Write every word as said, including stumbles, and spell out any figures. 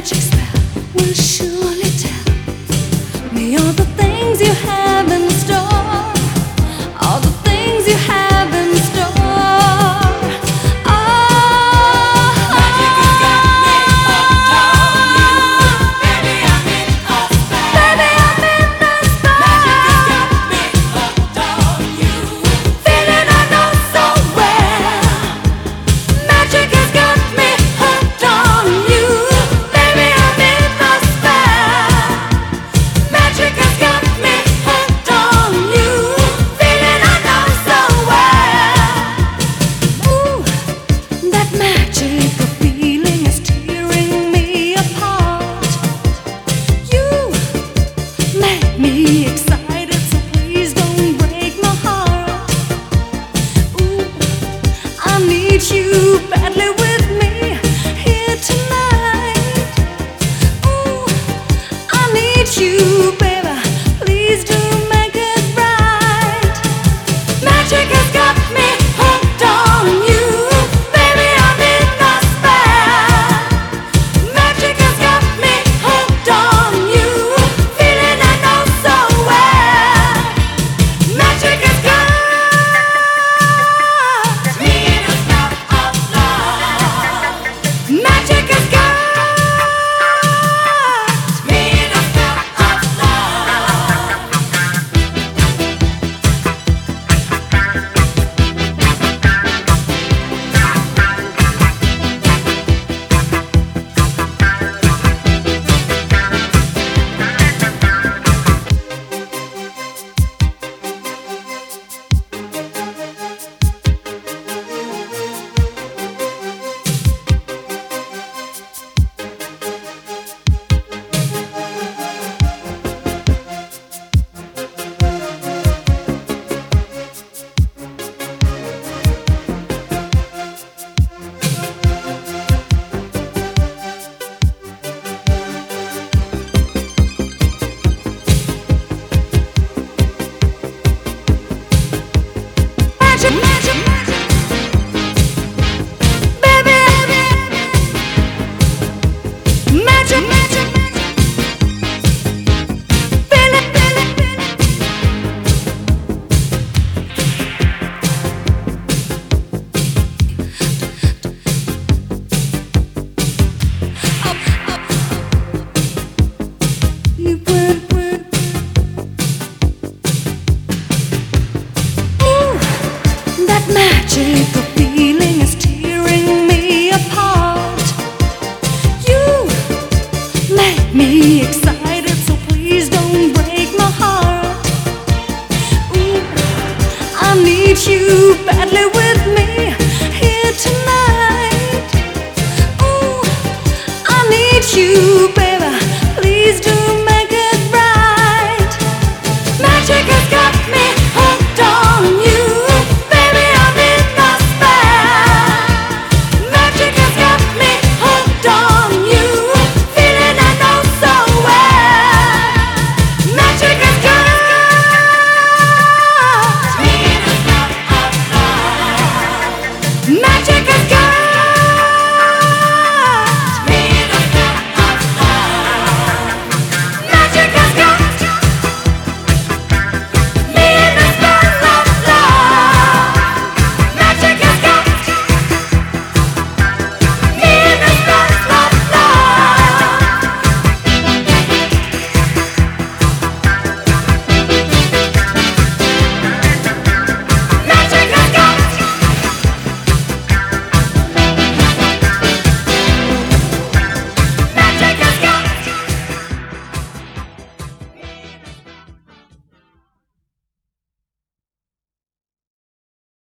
magic spell will surely tell me all the things you have in store, all the things you have in store. Oh, Magic has got me hooked on you. Baby, I'm in a spell. baby, I'm in the spell. Magic has got me hooked on you. Feeling I know so well. Magic has got me hooked on you. Baby, I'm in the spell. Magic has got me hooked on you. Feeling I know so well. Ooh, that magical feeling is tearing me apart. You make me excited, so please don't break my heart. Ooh, I need you badly with me here tonight. Ooh, I need you, baby. Please do make it right. Magic has got me hooked on you. Baby, I'm in the spell. Magic has got me hooked on you. Feeling I know so well. Magic has got Me in a spell of love. Magic has got Me in a spell of love. magic, magic, magic. Baby, magic, magic, magic. Feel it, feel it, feel it. Up, up, up. You went, went. Ooh, that magical feeling is tearing me apart. You make me excited, so please don't break my heart. Ooh, I need you badly with me here tonight. Ooh, I need you, baby. Please do